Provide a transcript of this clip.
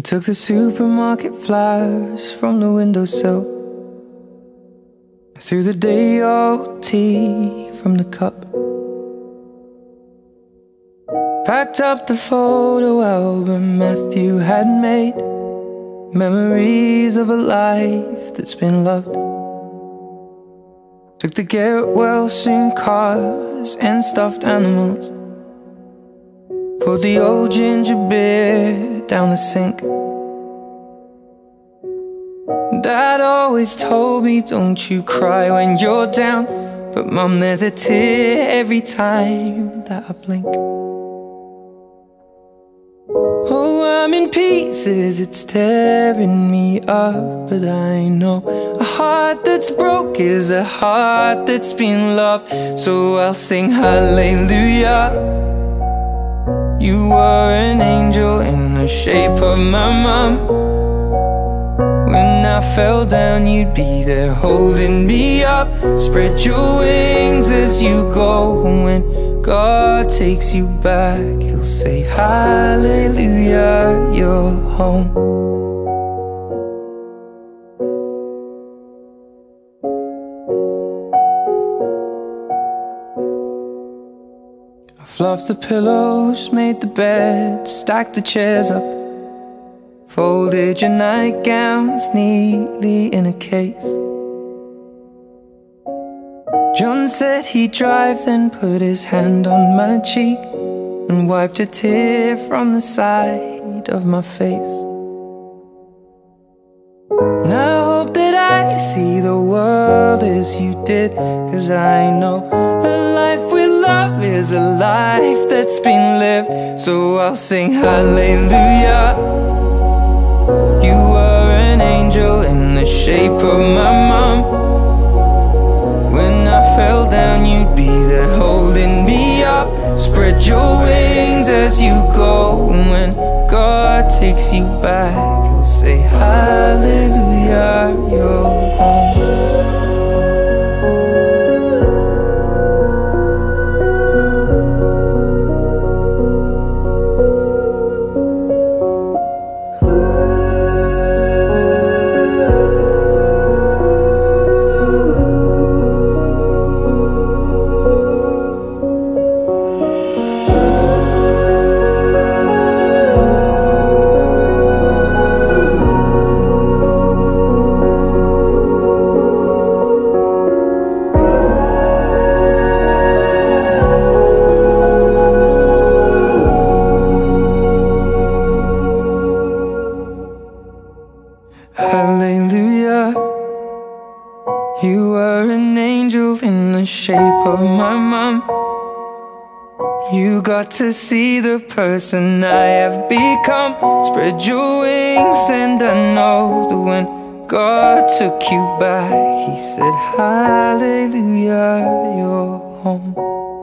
took the supermarket flowers from the windowsill. I threw the day-old tea from the cup. Packed up the photo album Matthew had made, memories of a life that's been loved. Took the get-well-soon cars and stuffed animals, poured the old ginger beer down the sink. Dad always told me, don't you cry when you're down, but Mum, there's a tear every time that I blink. Oh, I'm in pieces, it's tearing me up, but I know a heart that's broke is a heart that's been loved. So I'll sing hallelujah. You were an angel in the shape of my mum. When I fell down, you'd be there holding me up. Spread your wings as you go. When God takes you back, He'll say hallelujah, you're home. I fluffed the pillows, made the bed, stacked the chairs up, folded your nightgowns neatly in a case. John said he'd drive, then put his hand on my cheek and wiped a tear from the side of my face. And I hope that I see the world as you did, 'cause I know a life with love is a life that's been lived. So I'll sing hallelujah. You were an angel in the shape of my mum. When I fell down, you'd be there holding me up. Spread your wings as you go. When God takes you back, He'll say hallelujah, you're home. Hallelujah. You were an angel in the shape of my mum. You got to see the person I have become. Spread your wings and I know that when God took you back, He said hallelujah, you're home.